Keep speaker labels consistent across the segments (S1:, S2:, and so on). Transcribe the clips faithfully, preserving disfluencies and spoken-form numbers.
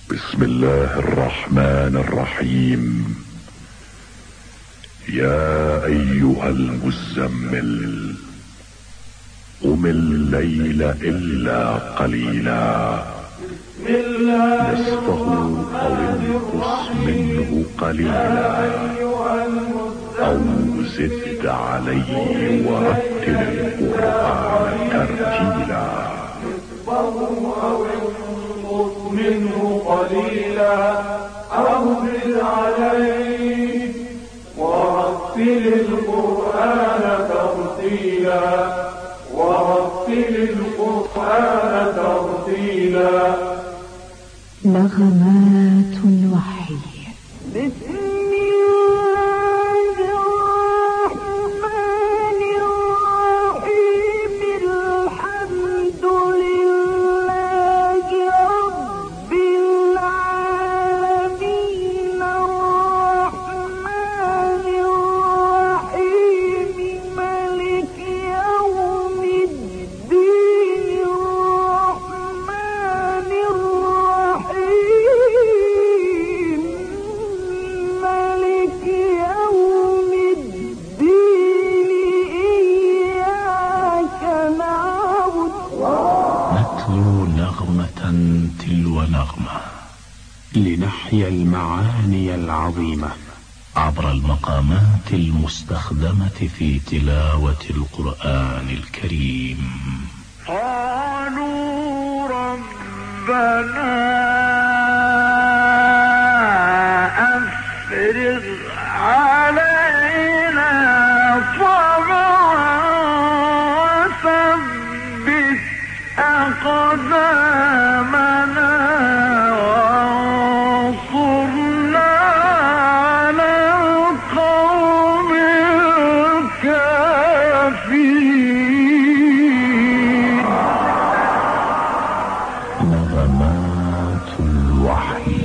S1: بسم الله الرحمن الرحيم. يا أيها المزمل قم الليل إلا قليلا نصفه أو انقص منه قليلا أو زد عليه ورتل القرآن ترتيلا.
S2: منه قليلا أو زد عليه ورتل القرآن ترتيلا ورتل القرآن ترتيلا.
S3: نغمات الوحي. بسم
S4: تلو نغمة لنحيا المعاني العظيمة عبر المقامات المستخدمة في تلاوة القرآن الكريم.
S2: قالوا ربنا أفرغ علينا صبرا وثبت أقدامنا وانصرنا على القوم الكافرين.
S4: نغمات الوحي.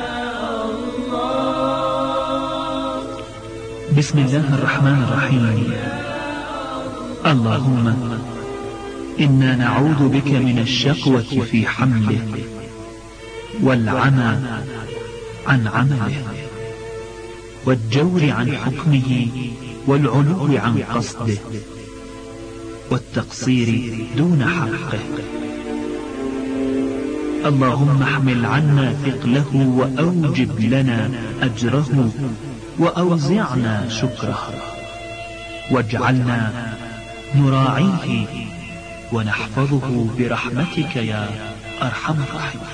S5: بسم الله الرحمن الرحيم. اللهم إنا نعوذ بك من الشقوة في حمله والعمى عن عمله والجور عن حكمه والعلو عن قصده والتقصير دون حقه. اللهم احمل عنا ثقله وأوجب لنا أجره وأوزعنا شكره واجعلنا نراعيه ونحفظه برحمتك يا أرحم الراحمين.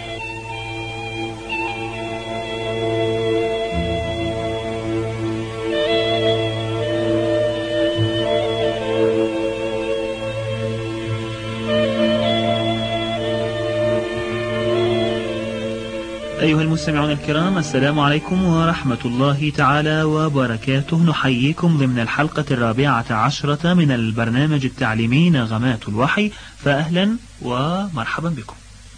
S5: أيها المستمعون الكرام، السلام عليكم ورحمة الله تعالى وبركاته. نحييكم ضمن الحلقة الرابعة عشرة من البرنامج التعليمي نغمات الوحي، فأهلا ومرحبا بكم.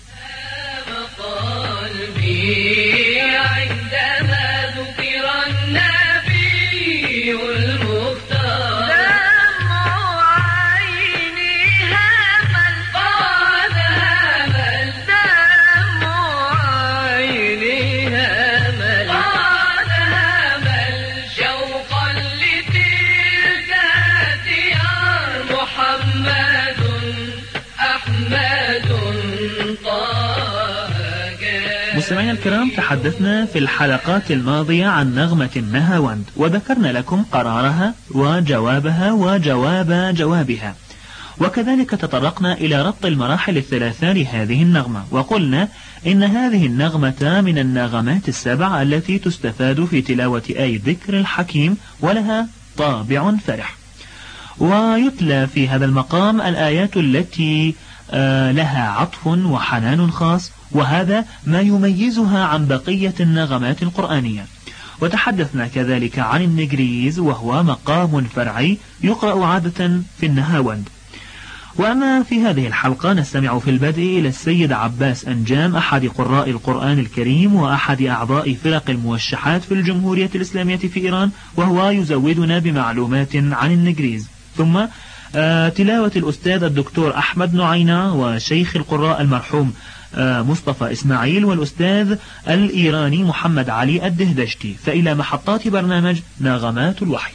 S6: عندما ذكر النبي المختار دمع عيني همل قد همل دمع عيني همل قد همل شوقا لتلك ديار محمد أحمد طه.
S5: مستمعينا الكرام، تحدثنا في الحلقات الماضية عن نغمة النهاوند وذكرنا لكم قرارها وجوابها وجواب جوابها، وكذلك تطرقنا إلى ربط المراحل الثلاثة لهذه النغمة، وقلنا إن هذه النغمة من النغمات السبع التي تستفاد في تلاوة آي الذكر الحكيم ولها طابع فرح. ويتلى في هذا المقام الآيات التي لها عطف وحنان خاص، وهذا ما يميزها عن بقية النغمات القرآنية. وتحدثنا كذلك عن النجريز وهو مقام فرعي يقرأ عادة في النهاوند. وأما في هذه الحلقة نستمع في البدء إلى السيد عباس أنجام، أحد قراء القرآن الكريم وأحد أعضاء فرق الموشحات في الجمهورية الإسلامية في إيران، وهو يزودنا بمعلومات عن النجريز. ثم آه تلاوة الأستاذ الدكتور أحمد نعينة وشيخ القراء المرحوم مصطفى إسماعيل والأستاذ الإيراني محمد علي الدهدشتي. فإلى محطات برنامج نغمات الوحي.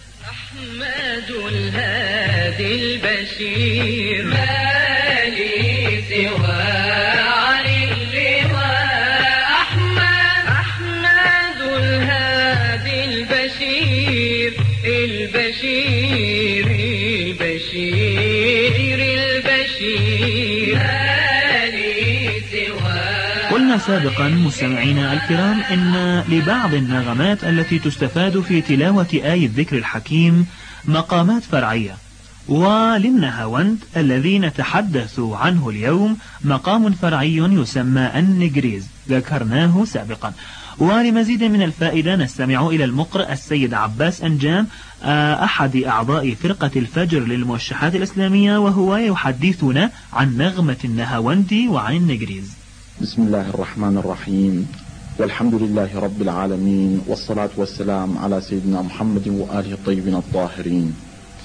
S6: أحمد الهادي البشير ما لي سوى عن اللواء أحمد أحمد الهادي البشير البشير البشير البشير ما لي سوى.
S5: قلنا سابقا مستمعينا الكرام إن لبعض النغمات التي تستفاد في تلاوة آي الذكر الحكيم مقامات فرعية، وللنهاوند الذي نتحدث عنه اليوم مقام فرعي يسمى النجريز ذكرناه سابقا. ولمزيد من الفائدة نستمع إلى المقرئ السيد عباس أنجام أحد أعضاء فرقة الفجر للموشحات الإسلامية، وهو يحدثنا عن نغمة النهاوند وعن النجريز.
S7: بسم الله الرحمن الرحيم، والحمد لله رب العالمين، والصلاة والسلام على سيدنا محمد وآله الطيبين الطاهرين.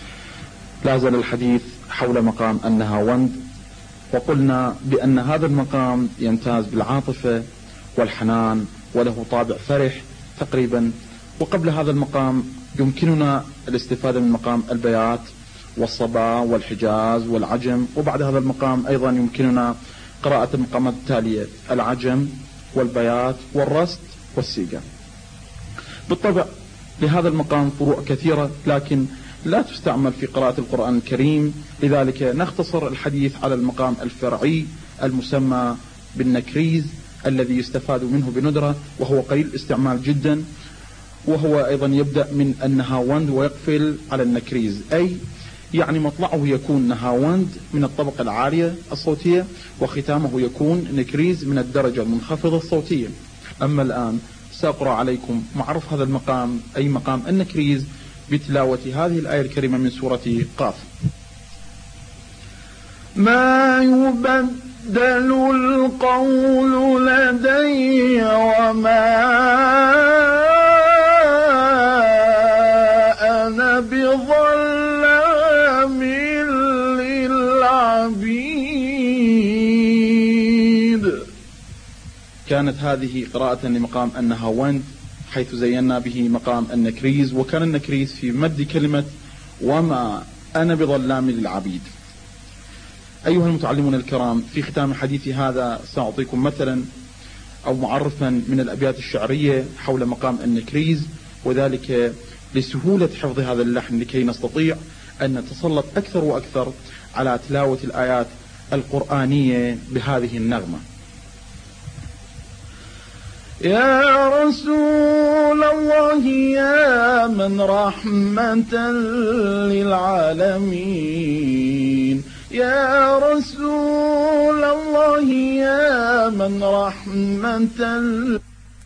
S7: لا زال الحديث حول مقام النهاوند، وقلنا بأن هذا المقام يمتاز بالعاطفة والحنان وله طابع فرح تقريبا. وقبل هذا المقام يمكننا الاستفادة من مقام البيات والصبا والحجاز والعجم، وبعد هذا المقام أيضا يمكننا قراءة المقامات التالية: العجم والبيات والرست والسيقة. بالطبع لهذا المقام فروع كثيرة لكن لا تستعمل في قراءة القرآن الكريم، لذلك نختصر الحديث على المقام الفرعي المسمى بالنكريز الذي يستفاد منه بندرة، وهو قليل استعمال جدا، وهو أيضا يبدأ من النهاوند ويقفل على النكريز، أي يعني مطلعه يكون نهاوند من الطبقة العالية الصوتية، وختامه يكون نكريز من الدرجة المنخفضة الصوتية. أما الآن سأقرأ عليكم معرف هذا المقام أي مقام النكريز بتلاوة هذه الآية الكريمة من سورة قاف.
S2: ما يبدل القول لدي وما أنا بظلام للعبيد.
S7: كانت هذه قراءة لمقام النهاوند حيث زينا به مقام النكريز، وكان النكريز في مد كلمة وما أنا بظلام للعبيد. أيها المتعلمون الكرام، في ختام حديثي هذا سأعطيكم مثلا أو معرفا من الأبيات الشعرية حول مقام النكريز، وذلك لسهولة حفظ هذا اللحن لكي نستطيع أن نتسلط أكثر وأكثر على تلاوة الآيات القرآنية بهذه النغمة.
S2: يا رسول الله يا من رحمة للعالمين، يا رسول الله يا من رحمة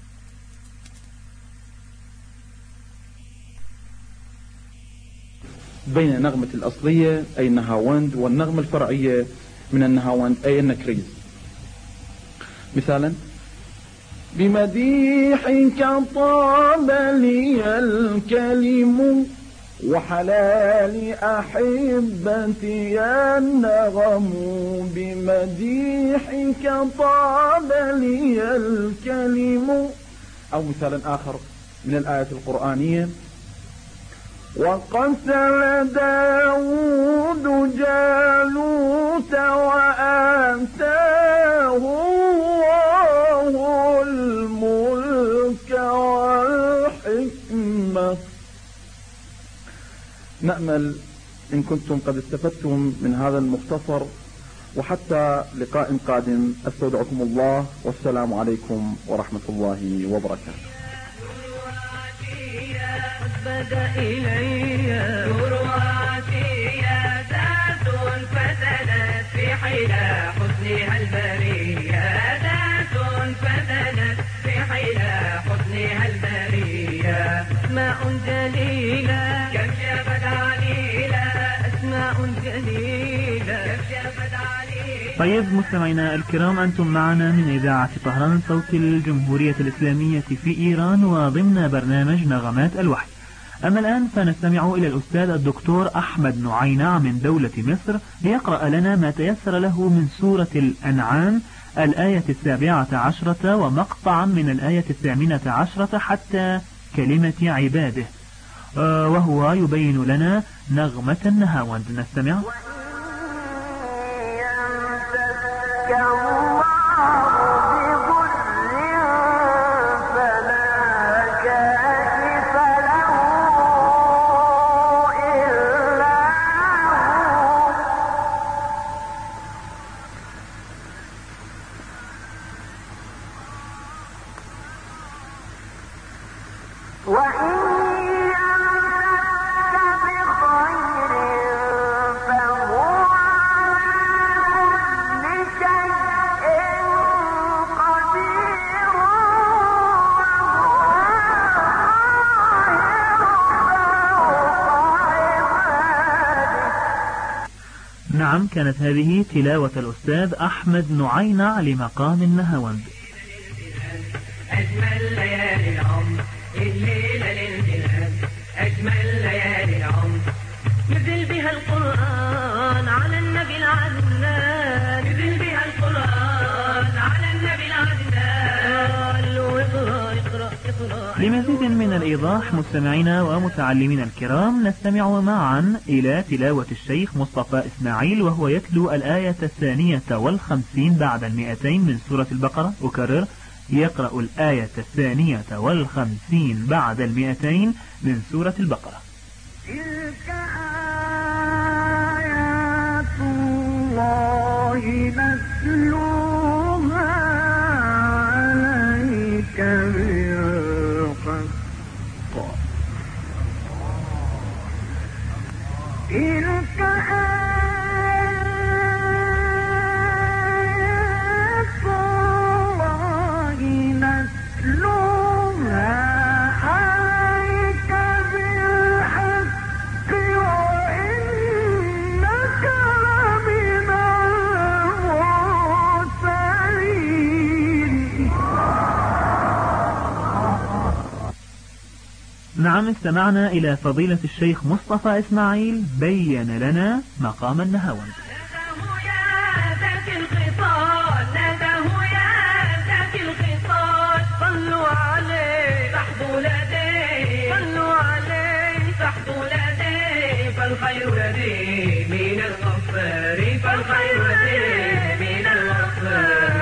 S7: بين النغمة الأصلية أي النهاوند والنغمة الفرعية من النهاوند أي النكريز. مثالا:
S2: بمديحك طاب لي الكلم وحلال أحبتي النغم، بمديحك طاب لي الكلم.
S7: أو مثالا آخر من الآية القرآنية:
S2: وقتل داود جالوت وآتاه الله الملك والحكمة.
S7: نأمل إن كنتم قد استفدتم من هذا المختصر، وحتى لقاء قادم أستودعكم الله، والسلام عليكم ورحمة الله وبركاته.
S6: بدأ إلي ذرواتي ذات فتنت في حلا حسنها البرية، ذات فتنت في حلا حسنها البرية. أسماء جليلة كم شافت عليلة، أسماء جليلة كم شافت عليلة.
S5: طيب مستمعينا الكرام، أنتم معنا من إذاعة طهران صوت الجمهورية الإسلامية في إيران، وضمن برنامج نغمات الوحي. أما الآن فنستمع إلى الأستاذ الدكتور أحمد نعينع من دولة مصر ليقرأ لنا ما تيسر له من سورة الأنعام الآية السابعة عشرة ومقطعا من الآية الثامنة عشرة حتى كلمة عباده، وهو يبين لنا نغمة النهاوند. نستمع. نعم، كانت هذه تلاوة الأستاذ أحمد نعينع لمقام النهاوند.
S6: أجمل ليالي العمر الليلة للبلاد، أجمل ليالي العمر نزل بها القرآن على النبي العدنان، نزل بها القرآن على النبي العدنان، واقرأ اقرأ اقرأ.
S5: لمزيد من الإيضاح مستمعينا ومتعلمين الكرام نستمع معا إلى تلاوة الشيخ مصطفى إسماعيل وهو يتلو الآية الثانية والخمسين بعد المئتين من سورة البقرة. أكرر، يقرأ الآية الثانية والخمسين بعد المئتين من سورة البقرة.
S2: تلك آيات الله نتلوها عليك بالحق، تلك آيات الله نتلوها عليك بالحق وإنك لمن المرسلين.
S5: نعم، استمعنا إلى فضيلة الشيخ مصطفى إسماعيل بين لنا مقام النهاوند.
S6: ناداه يا ذاك الخصال، ناداه يا ذاك الخصال، صلوا عليه تحظوا لديه، صلوا عليه تحظوا لديه، فالخير لديه من الغفار، فالخير لديه من الغفار.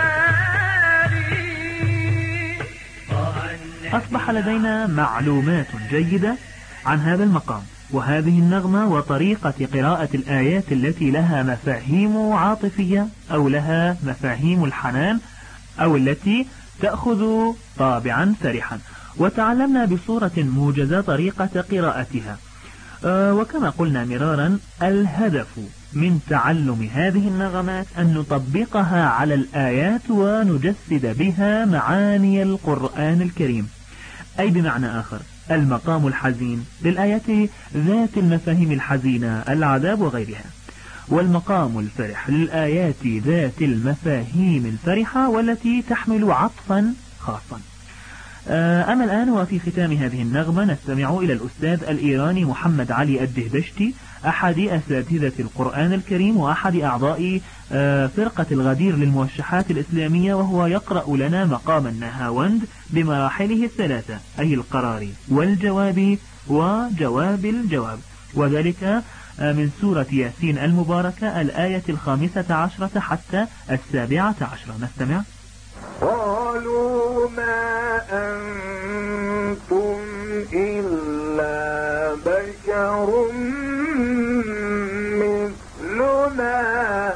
S5: أصبح لدينا معلومات جيدة عن هذا المقام وهذه النغمة وطريقة قراءة الآيات التي لها مفاهيم عاطفية أو لها مفاهيم الحنان أو التي تأخذ طابعا فرحا، وتعلمنا بصورة موجزة طريقة قراءتها. أه وكما قلنا مرارا، الهدف من تعلم هذه النغمات أن نطبقها على الآيات ونجسد بها معاني القرآن الكريم، أي بمعنى آخر المقام الحزين للآيات ذات المفاهيم الحزينة العذاب وغيرها، والمقام الفرح للآيات ذات المفاهيم الفرحة والتي تحمل عطفا خاصا. أما الآن وفي ختام هذه النغمة نستمع إلى الأستاذ الإيراني محمد علي الدهبشتي أحد أساتذة القرآن الكريم وأحد أعضاء فرقة الغدير للموشحات الإسلامية، وهو يقرأ لنا مقام النهاوند بمراحله الثلاثة، أي القرار والجواب وجواب الجواب، وذلك من سورة ياسين المباركة الآية الخامسة عشرة حتى السابعة عشرة. نستمع.
S2: قالوا ما أنتم إلا بشر مثلنا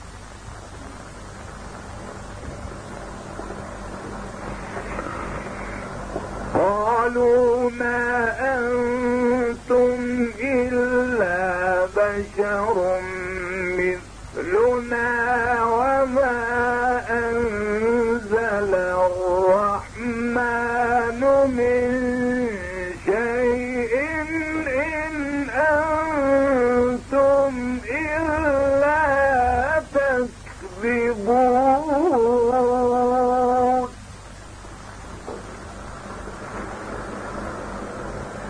S2: قالوا ما أنتم إلا بشر مثلنا وما أنزل الرحمن من شيء إن أنتم إلا تكذبون.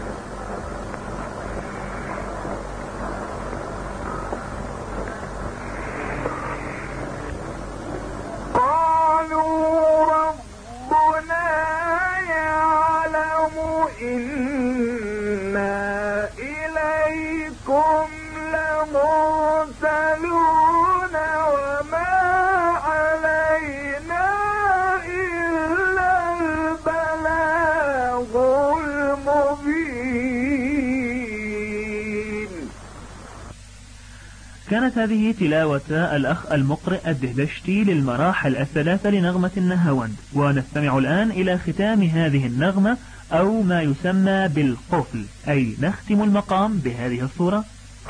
S5: كانت هذه تلاوة الأخ المقرئ الدهدشتي للمراحل الثلاثة لنغمة النهاوند، ونستمع الآن إلى ختام هذه النغمة أو ما يسمى بالقفل، أي نختم المقام بهذه الصورة.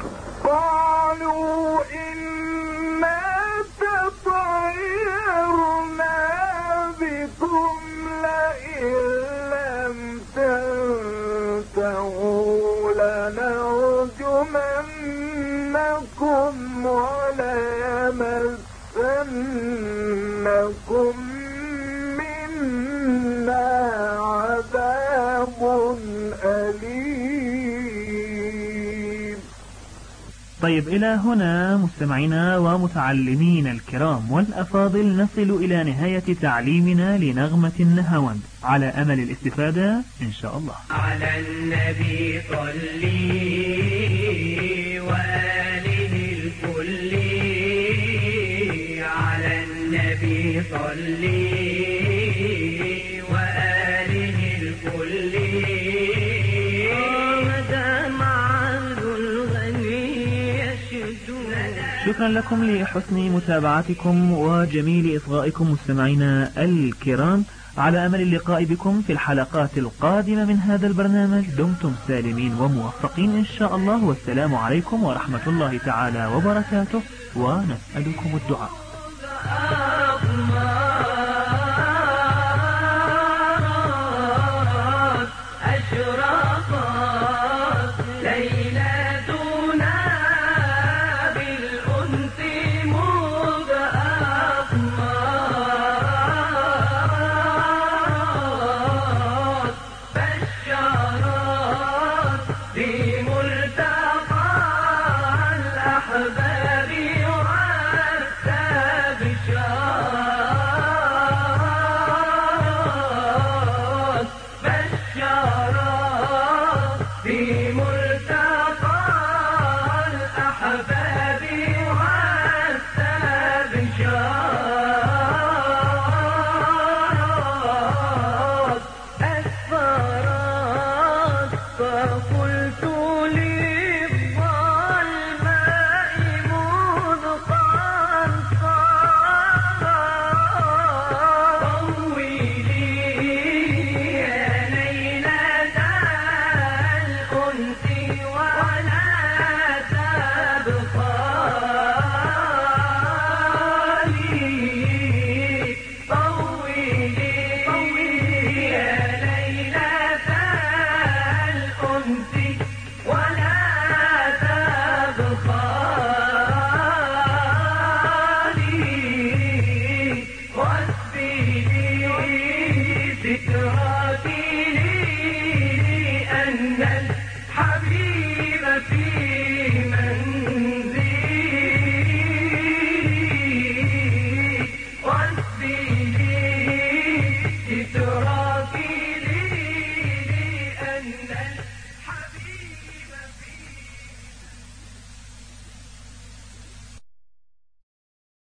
S2: قالوا إنا تطيرنا بكم لئن لم تنتهوا لنرجمنكم وليمسنكم منا عذاب أليم.
S5: طيب، إلى هنا مستمعينا ومتعلمين الكرام والأفاضل نصل إلى نهاية تعليمنا لنغمة النهاوند، على أمل الاستفادة إن شاء الله.
S6: على النبي صلي وآله الكل، على النبي صلي وآله الكل،
S5: شكرا لكم لحسن متابعتكم وجميل إصغائكم مستمعينا الكرام، على أمل اللقاء بكم في الحلقات القادمة من هذا البرنامج. دمتم سالمين وموفقين إن شاء الله، والسلام عليكم ورحمة الله تعالى وبركاته، ونسألكم الدعاء.